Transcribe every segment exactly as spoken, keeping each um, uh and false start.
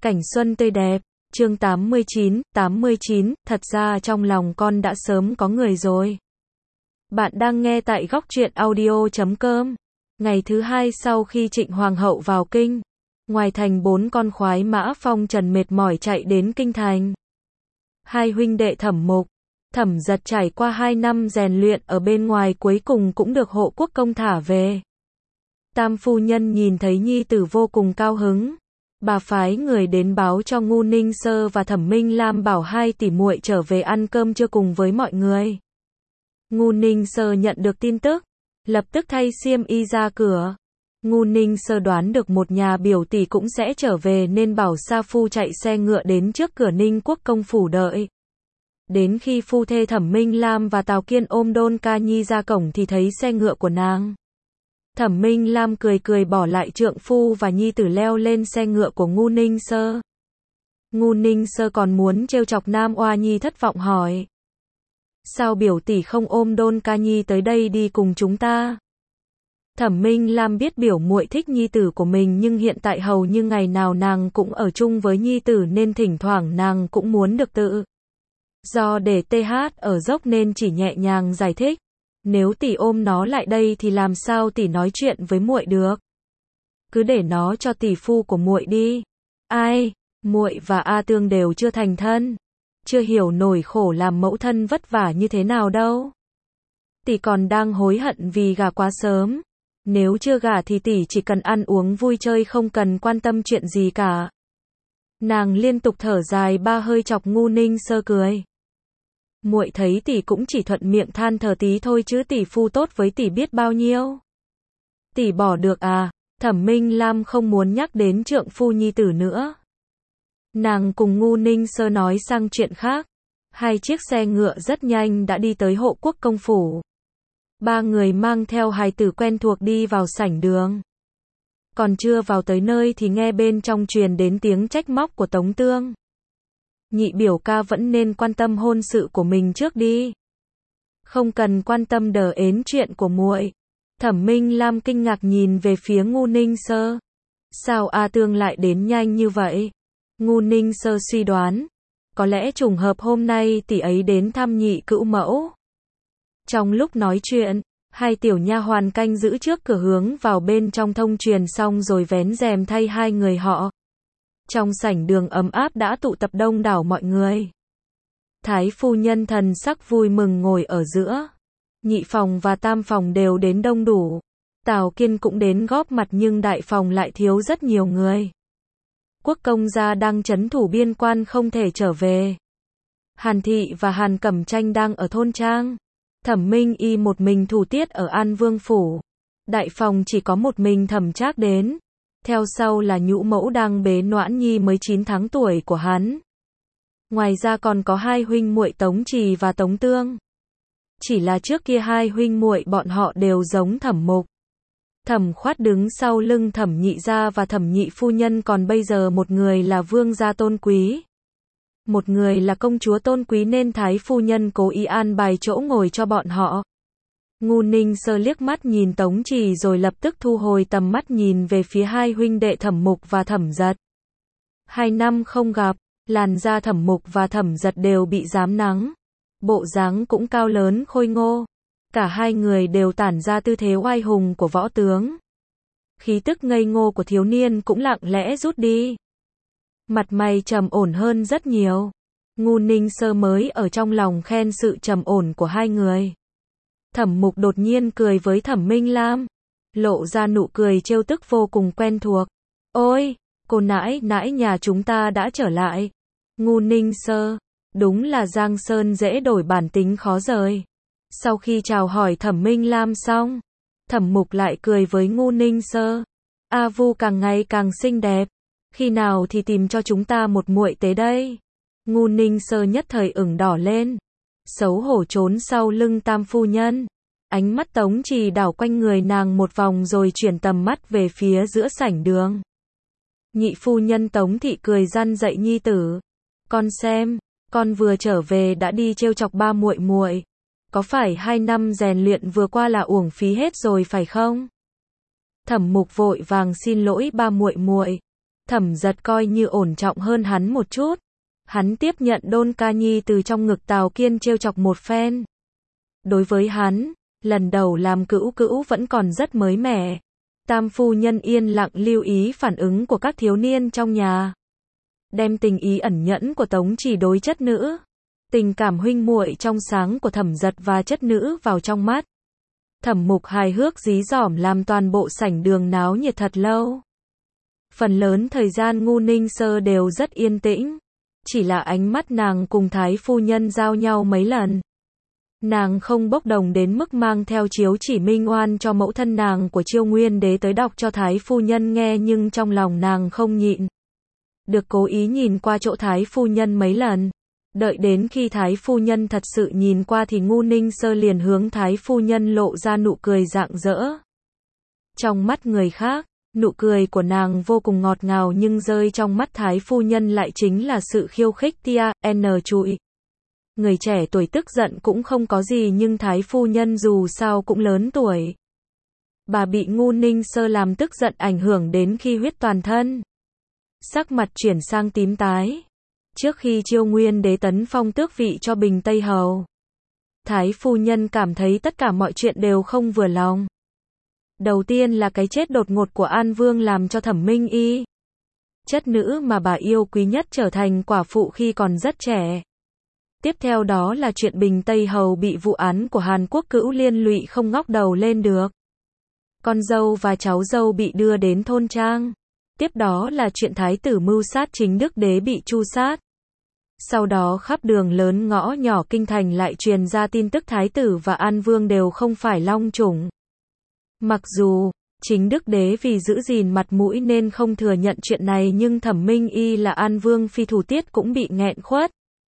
Cảnh xuân tươi đẹp, chương tám mươi chín, tám mươi chín, thật ra trong lòng con đã sớm có người rồi. Bạn đang nghe tại góc truyện audio chấm com. Ngày thứ hai sau khi Trịnh Hoàng hậu vào kinh, ngoài thành bốn con khoái mã phong trần mệt mỏi chạy đến kinh thành. Hai huynh đệ Thẩm Mục, Thẩm Giật trải qua hai năm rèn luyện ở bên ngoài cuối cùng cũng được hộ quốc công thả về. Tam phu nhân nhìn thấy nhi tử vô cùng cao hứng. Bà phái người đến báo cho Ngu Ninh Sơ và Thẩm Minh Lam bảo hai tỷ muội trở về ăn cơm trưa cùng với mọi người. Ngu Ninh Sơ nhận được tin tức, lập tức thay xiêm y ra cửa. Ngu Ninh Sơ đoán được một nhà biểu tỷ cũng sẽ trở về nên bảo sa phu chạy xe ngựa đến trước cửa Ninh Quốc công phủ đợi. Đến khi phu thê Thẩm Minh Lam và Tào Kiên ôm Đôn Ca Nhi ra cổng thì thấy xe ngựa của nàng. Thẩm Minh Lam cười cười bỏ lại trượng phu và nhi tử leo lên xe ngựa của Ngu Ninh Sơ. Ngu Ninh Sơ còn muốn trêu chọc Nam Oa Nhi thất vọng hỏi. Sao biểu tỷ không ôm Đôn Ca Nhi tới đây đi cùng chúng ta? Thẩm Minh Lam biết biểu muội thích nhi tử của mình nhưng hiện tại hầu như ngày nào nàng cũng ở chung với nhi tử nên thỉnh thoảng nàng cũng muốn được tự. Do để tê hát ở dốc nên chỉ nhẹ nhàng giải thích. Nếu tỷ ôm nó lại đây thì làm sao tỷ nói chuyện với muội được? Cứ để nó cho tỷ phu của muội đi. Ai, muội và A Tương đều chưa thành thân, chưa hiểu nổi khổ làm mẫu thân vất vả như thế nào đâu. Tỷ còn đang hối hận vì gả quá sớm. Nếu chưa gả thì tỷ chỉ cần ăn uống vui chơi không cần quan tâm chuyện gì cả. Nàng liên tục thở dài ba hơi chọc Ngu Ninh Sơ cười. Muội thấy tỷ cũng chỉ thuận miệng than thở tí thôi chứ tỷ phu tốt với tỷ biết bao nhiêu. Tỷ bỏ được à? Thẩm Minh Lam không muốn nhắc đến trượng phu nhi tử nữa. Nàng cùng Ngu Ninh Sơ nói sang chuyện khác. Hai chiếc xe ngựa rất nhanh đã đi tới hộ quốc công phủ. Ba người mang theo hài tử quen thuộc đi vào sảnh đường. Còn chưa vào tới nơi thì nghe bên trong truyền đến tiếng trách móc của Tống Tương. Nhị biểu ca vẫn nên quan tâm hôn sự của mình trước đi. Không cần quan tâm đờ ến chuyện của muội. Thẩm Minh Lam kinh ngạc nhìn về phía Ngu Ninh Sơ. Sao A Tương lại đến nhanh như vậy? Ngu Ninh Sơ suy đoán. Có lẽ trùng hợp hôm nay tỷ ấy đến thăm nhị cữu mẫu. Trong lúc nói chuyện, hai tiểu nha hoàn canh giữ trước cửa hướng vào bên trong thông truyền xong rồi vén rèm thay hai người họ. Trong sảnh đường ấm áp đã tụ tập đông đảo mọi người. Thái phu nhân thần sắc vui mừng ngồi ở giữa. Nhị phòng và tam phòng đều đến đông đủ. Tào Kiên cũng đến góp mặt nhưng đại phòng lại thiếu rất nhiều người. Quốc công gia đang trấn thủ biên quan không thể trở về. Hàn Thị và Hàn Cẩm Tranh đang ở thôn trang. Thẩm Minh Y một mình thủ tiết ở An Vương phủ. Đại phòng chỉ có một mình Thẩm Trác đến. Theo sau là nhũ mẫu đang bế Noãn Nhi mới chín tháng tuổi của hắn. Ngoài ra còn có hai huynh muội Tống Trì và Tống Tương. Chỉ là trước kia hai huynh muội bọn họ đều giống Thẩm Mục. Thẩm Khoát đứng sau lưng Thẩm Nhị gia và Thẩm Nhị phu nhân, còn bây giờ một người là vương gia tôn quý, một người là công chúa tôn quý nên thái phu nhân cố ý an bài chỗ ngồi cho bọn họ. Ngu Ninh Sơ liếc mắt nhìn Tống Trì rồi lập tức thu hồi tầm mắt nhìn về phía hai huynh đệ Thẩm Mục và Thẩm Giật. Hai năm không gặp, làn da Thẩm Mục và Thẩm Giật đều bị rám nắng. Bộ dáng cũng cao lớn khôi ngô. Cả hai người đều tản ra tư thế oai hùng của võ tướng. Khí tức ngây ngô của thiếu niên cũng lặng lẽ rút đi. Mặt mày trầm ổn hơn rất nhiều. Ngu Ninh Sơ mới ở trong lòng khen sự trầm ổn của hai người. Thẩm Mục đột nhiên cười với Thẩm Minh Lam, lộ ra nụ cười trêu tức vô cùng quen thuộc. Ôi, cô nãi nãi nhà chúng ta đã trở lại. Ngu Ninh Sơ, đúng là Giang Sơn dễ đổi bản tính khó rời. Sau khi chào hỏi Thẩm Minh Lam xong, Thẩm Mục lại cười với Ngu Ninh Sơ. A Vu càng ngày càng xinh đẹp. Khi nào thì tìm cho chúng ta một muội tế đây? Ngu Ninh Sơ nhất thời ửng đỏ lên. Xấu hổ trốn sau lưng tam phu nhân. Ánh mắt Tống Trì đảo quanh người nàng một vòng rồi chuyển tầm mắt về phía giữa sảnh đường. Nhị phu nhân Tống Thị cười răn dạy nhi tử. Con xem, con vừa trở về đã đi trêu chọc ba muội muội. Có phải hai năm rèn luyện vừa qua là uổng phí hết rồi phải không? Thẩm Mục vội vàng xin lỗi ba muội muội. Thẩm Giật coi như ổn trọng hơn hắn một chút. Hắn tiếp nhận Đôn Ca Nhi từ trong ngực Tào Kiên trêu chọc một phen. Đối với hắn, lần đầu làm cữu cữu vẫn còn rất mới mẻ. Tam phu nhân yên lặng lưu ý phản ứng của các thiếu niên trong nhà. Đem tình ý ẩn nhẫn của Tống Chỉ đối chất nữ, tình cảm huynh muội trong sáng của Thẩm Giật và chất nữ vào trong mắt. Thẩm Mục hài hước dí dỏm làm toàn bộ sảnh đường náo nhiệt thật lâu. Phần lớn thời gian Ngu Ninh Sơ đều rất yên tĩnh. Chỉ là ánh mắt nàng cùng Thái phu nhân giao nhau mấy lần. Nàng không bốc đồng đến mức mang theo chiếu chỉ minh oan cho mẫu thân nàng của Chiêu Nguyên Đế tới đọc cho Thái phu nhân nghe, nhưng trong lòng nàng không nhịn được cố ý nhìn qua chỗ Thái phu nhân mấy lần. Đợi đến khi Thái phu nhân thật sự nhìn qua thì Ngu Ninh Sơ liền hướng Thái phu nhân lộ ra nụ cười rạng rỡ. Trong mắt người khác, nụ cười của nàng vô cùng ngọt ngào, nhưng rơi trong mắt Thái phu nhân lại chính là sự khiêu khích tia, n trụi. Người trẻ tuổi tức giận cũng không có gì, nhưng Thái phu nhân dù sao cũng lớn tuổi. Bà bị Ngu Ninh Sơ làm tức giận ảnh hưởng đến khi huyết toàn thân. Sắc mặt chuyển sang tím tái. Trước khi Chiêu Nguyên Đế tấn phong tước vị cho Bình Tây Hầu, Thái phu nhân cảm thấy tất cả mọi chuyện đều không vừa lòng. Đầu tiên là cái chết đột ngột của An Vương làm cho Thẩm Minh Y, chất nữ mà bà yêu quý nhất, trở thành quả phụ khi còn rất trẻ. Tiếp theo đó là chuyện Bình Tây Hầu bị vụ án của Hàn Quốc cữu liên lụy không ngóc đầu lên được. Con dâu và cháu dâu bị đưa đến thôn trang. Tiếp đó là chuyện thái tử mưu sát Chính Đức Đế bị tru sát. Sau đó khắp đường lớn ngõ nhỏ kinh thành lại truyền ra tin tức thái tử và An Vương đều không phải long chủng. Mặc dù Chính Đức Đế vì giữ gìn mặt mũi nên không thừa nhận chuyện này, nhưng Thẩm Minh Y là An Vương phi thủ tiết cũng bị nghẹn khuất.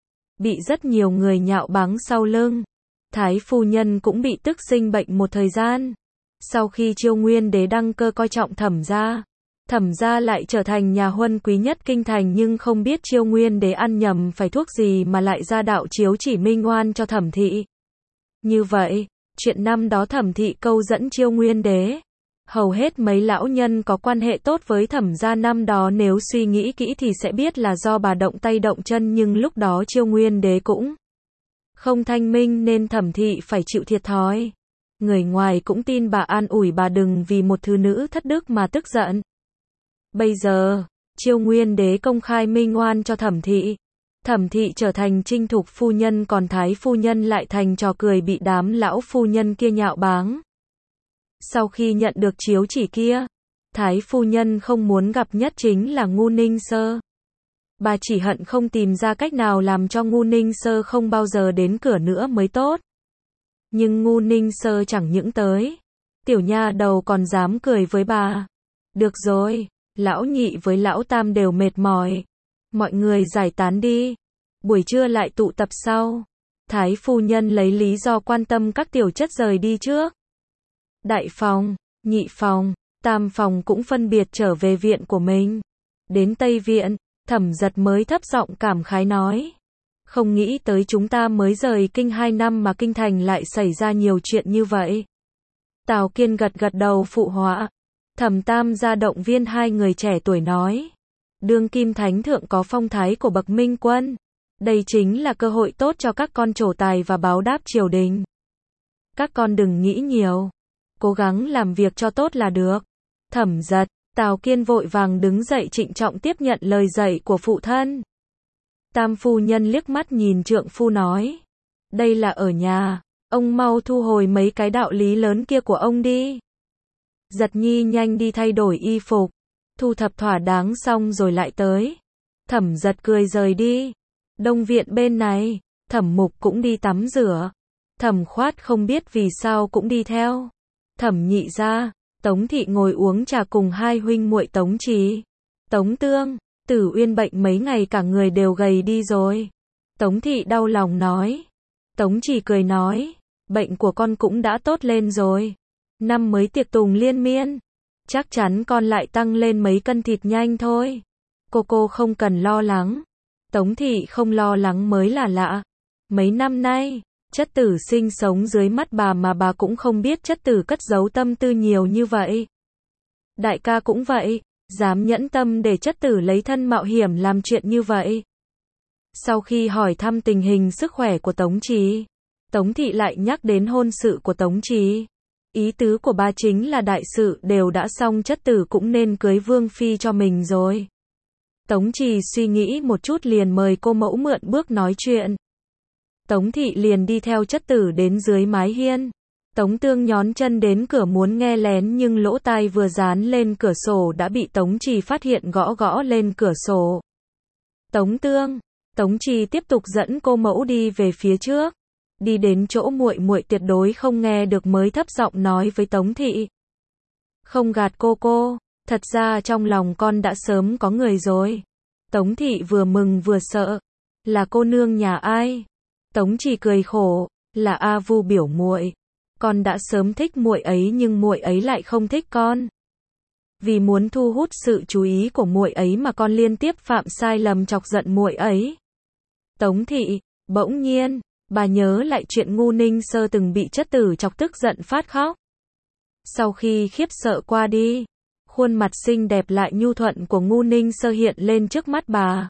Bị rất nhiều người nhạo báng sau lưng. Thái phu nhân cũng bị tức sinh bệnh một thời gian. Sau khi Chiêu Nguyên Đế đăng cơ coi trọng Thẩm gia, Thẩm gia lại trở thành nhà huân quý nhất kinh thành, nhưng không biết Chiêu Nguyên Đế ăn nhầm phải thuốc gì mà lại ra đạo chiếu chỉ minh oan cho Thẩm thị. Như vậy, chuyện năm đó Thẩm thị câu dẫn Chiêu Nguyên Đế, hầu hết mấy lão nhân có quan hệ tốt với Thẩm gia năm đó nếu suy nghĩ kỹ thì sẽ biết là do bà động tay động chân, nhưng lúc đó Chiêu Nguyên Đế cũng không thanh minh nên Thẩm thị phải chịu thiệt thòi. Người ngoài cũng tin bà, an ủi bà đừng vì một thứ nữ thất đức mà tức giận. Bây giờ, Chiêu Nguyên Đế công khai minh oan cho Thẩm thị. Thẩm thị trở thành trinh thục phu nhân, còn Thái phu nhân lại thành trò cười bị đám lão phu nhân kia nhạo báng. Sau khi nhận được chiếu chỉ kia, Thái phu nhân không muốn gặp nhất chính là Ngu Ninh Sơ. Bà chỉ hận không tìm ra cách nào làm cho Ngu Ninh Sơ không bao giờ đến cửa nữa mới tốt. Nhưng Ngu Ninh Sơ chẳng những tới, tiểu nha đầu còn dám cười với bà. Được rồi, lão nhị với lão tam đều mệt mỏi. Mọi người giải tán đi. Buổi trưa lại tụ tập sau. Thái phu nhân lấy lý do quan tâm các tiểu chất rời đi trước. Đại phòng, nhị phòng, tam phòng cũng phân biệt trở về viện của mình. Đến Tây Viện, Thẩm Giật mới thấp giọng cảm khái nói. Không nghĩ tới chúng ta mới rời kinh hai năm mà kinh thành lại xảy ra nhiều chuyện như vậy. Tào Kiên gật gật đầu phụ họa. Thẩm Tam gia động viên hai người trẻ tuổi nói. Đương kim thánh thượng có phong thái của bậc minh quân. Đây chính là cơ hội tốt cho các con trổ tài và báo đáp triều đình. Các con đừng nghĩ nhiều. Cố gắng làm việc cho tốt là được. Thẩm Giật, Tào Kiên vội vàng đứng dậy trịnh trọng tiếp nhận lời dạy của phụ thân. Tam phu nhân liếc mắt nhìn trượng phu nói. Đây là ở nhà, ông mau thu hồi mấy cái đạo lý lớn kia của ông đi. Giật Nhi nhanh đi thay đổi y phục, thu thập thỏa đáng xong rồi lại tới. Thẩm Giật cười rời đi. Đông viện bên này, Thẩm Mục cũng đi tắm rửa. Thẩm Khoát không biết vì sao cũng đi theo. Thẩm Nhị gia, Tống thị ngồi uống trà cùng hai huynh muội Tống Trì, Tống Tương. Tử Uyên bệnh mấy ngày cả người đều gầy đi rồi. Tống thị đau lòng nói. Tống Trì cười nói, bệnh của con cũng đã tốt lên rồi. Năm mới tiệc tùng liên miên, chắc chắn con lại tăng lên mấy cân thịt nhanh thôi. Cô cô không cần lo lắng. Tống thị không lo lắng mới là lạ. Mấy năm nay, chất tử sinh sống dưới mắt bà mà bà cũng không biết chất tử cất giấu tâm tư nhiều như vậy. Đại ca cũng vậy, dám nhẫn tâm để chất tử lấy thân mạo hiểm làm chuyện như vậy. Sau khi hỏi thăm tình hình sức khỏe của Tống Trì, Tống Thị lại nhắc đến hôn sự của Tống Trì. Ý tứ của bà chính là đại sự đều đã xong, chất tử cũng nên cưới vương phi cho mình rồi. Tống Trì suy nghĩ một chút liền mời cô mẫu mượn bước nói chuyện. Tống Thị liền đi theo chất tử đến dưới mái hiên. Tống Tương nhón chân đến cửa muốn nghe lén nhưng lỗ tai vừa dán lên cửa sổ đã bị Tống Trì phát hiện, gõ gõ lên cửa sổ. Tống Tương, Tống Trì tiếp tục dẫn cô mẫu đi về phía trước. Đi đến chỗ muội muội tuyệt đối không nghe được mới thấp giọng nói với Tống Thị. Không gạt cô cô, thật ra trong lòng con đã sớm có người rồi. Tống Thị vừa mừng vừa sợ. Là cô nương nhà ai? Tống Trì cười khổ, là A Vu biểu muội. Con đã sớm thích muội ấy nhưng muội ấy lại không thích con. Vì muốn thu hút sự chú ý của muội ấy mà con liên tiếp phạm sai lầm chọc giận muội ấy. Tống Thị, bỗng nhiên, bà nhớ lại chuyện Ngu Ninh Sơ từng bị chất tử chọc tức giận phát khóc. Sau khi khiếp sợ qua đi, khuôn mặt xinh đẹp lại nhu thuận của Ngu Ninh Sơ hiện lên trước mắt bà.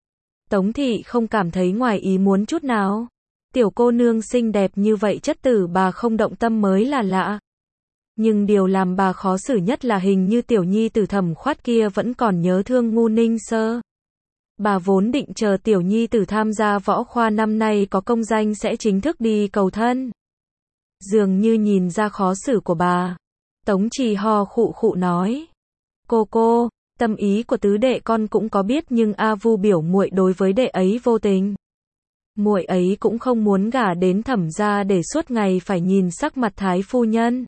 Tống Thị không cảm thấy ngoài ý muốn chút nào. Tiểu cô nương xinh đẹp như vậy chất tử bà không động tâm mới là lạ. Nhưng điều làm bà khó xử nhất là hình như tiểu nhi tử Thẩm Khoát kia vẫn còn nhớ thương Ngu Ninh Sơ. Bà vốn định chờ tiểu nhi tử tham gia võ khoa năm nay có công danh sẽ chính thức đi cầu thân. Dường như nhìn ra khó xử của bà, Tống Trì ho khụ khụ nói. Cô cô, tâm ý của tứ đệ con cũng có biết nhưng A Vu biểu muội đối với đệ ấy vô tình. Muội ấy cũng không muốn gả đến Thẩm gia để suốt ngày phải nhìn sắc mặt thái phu nhân.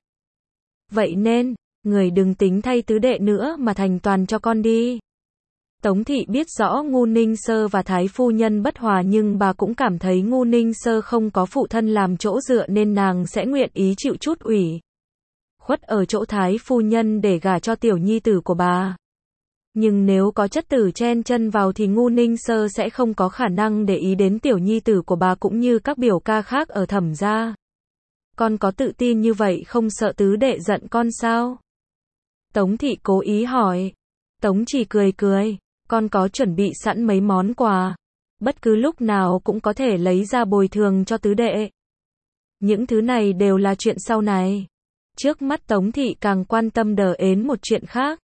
Vậy nên, người đừng tính thay tứ đệ nữa mà thành toàn cho con đi. Tống Thị biết rõ Ngu Ninh Sơ và thái phu nhân bất hòa nhưng bà cũng cảm thấy Ngu Ninh Sơ không có phụ thân làm chỗ dựa nên nàng sẽ nguyện ý chịu chút ủy khuất ở chỗ thái phu nhân để gả cho tiểu nhi tử của bà. Nhưng nếu có chất tử chen chân vào thì Ngu Ninh Sơ sẽ không có khả năng để ý đến tiểu nhi tử của bà cũng như các biểu ca khác ở Thẩm gia. Con có tự tin như vậy không sợ tứ đệ giận con sao? Tống Thị cố ý hỏi. Tống Trì cười cười. Con có chuẩn bị sẵn mấy món quà. Bất cứ lúc nào cũng có thể lấy ra bồi thường cho tứ đệ. Những thứ này đều là chuyện sau này. Trước mắt Tống Thị càng quan tâm đờ ến một chuyện khác.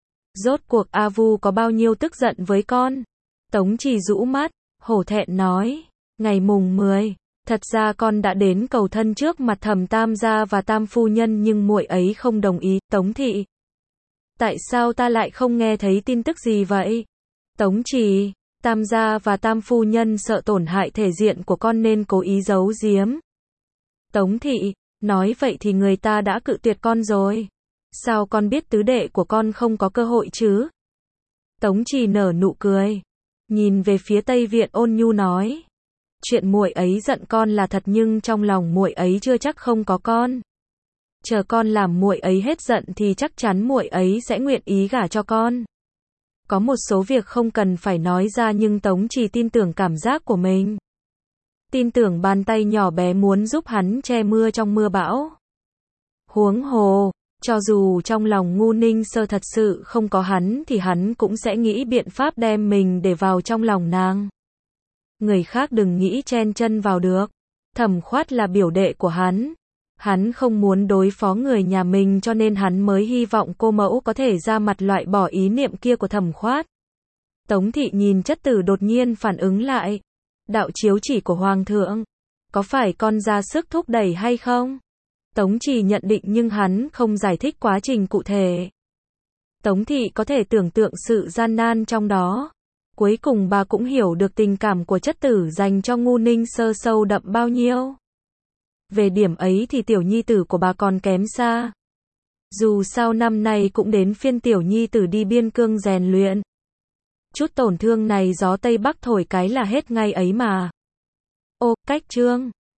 Rốt cuộc A Vu có bao nhiêu tức giận với con? Tống Trì rũ mắt, hổ thẹn nói. Ngày mùng mười, thật ra con đã đến cầu thân trước mặt Thẩm Tam gia và Tam phu nhân nhưng muội ấy không đồng ý. Tống Thị, tại sao ta lại không nghe thấy tin tức gì vậy? Tống Trì, Tam gia và Tam phu nhân sợ tổn hại thể diện của con nên cố ý giấu giếm. Tống Thị, nói vậy thì người ta đã cự tuyệt con rồi. Sao con biết tứ đệ của con không có cơ hội chứ? Tống Trì nở nụ cười, nhìn về phía Tây Viện ôn nhu nói. Chuyện muội ấy giận con là thật nhưng trong lòng muội ấy chưa chắc không có con. Chờ con làm muội ấy hết giận thì chắc chắn muội ấy sẽ nguyện ý gả cho con. Có một số việc không cần phải nói ra nhưng Tống Trì tin tưởng cảm giác của mình. Tin tưởng bàn tay nhỏ bé muốn giúp hắn che mưa trong mưa bão. Huống hồ, cho dù trong lòng Ngu Ninh Sơ thật sự không có hắn thì hắn cũng sẽ nghĩ biện pháp đem mình để vào trong lòng nàng. Người khác đừng nghĩ chen chân vào được. Thẩm Khoát là biểu đệ của hắn. Hắn không muốn đối phó người nhà mình cho nên hắn mới hy vọng cô mẫu có thể ra mặt loại bỏ ý niệm kia của Thẩm Khoát. Tống Thị nhìn chất tử đột nhiên phản ứng lại. Đạo chiếu chỉ của Hoàng thượng. Có phải con ra sức thúc đẩy hay không? Tống Trì nhận định nhưng hắn không giải thích quá trình cụ thể. Tống Thị có thể tưởng tượng sự gian nan trong đó. Cuối cùng bà cũng hiểu được tình cảm của chất tử dành cho Ngu Ninh Sơ sâu đậm bao nhiêu. Về điểm ấy thì tiểu nhi tử của bà còn kém xa. Dù sao năm nay cũng đến phiên tiểu nhi tử đi biên cương rèn luyện. Chút tổn thương này gió Tây Bắc thổi cái là hết ngay ấy mà. Ô, cách chương.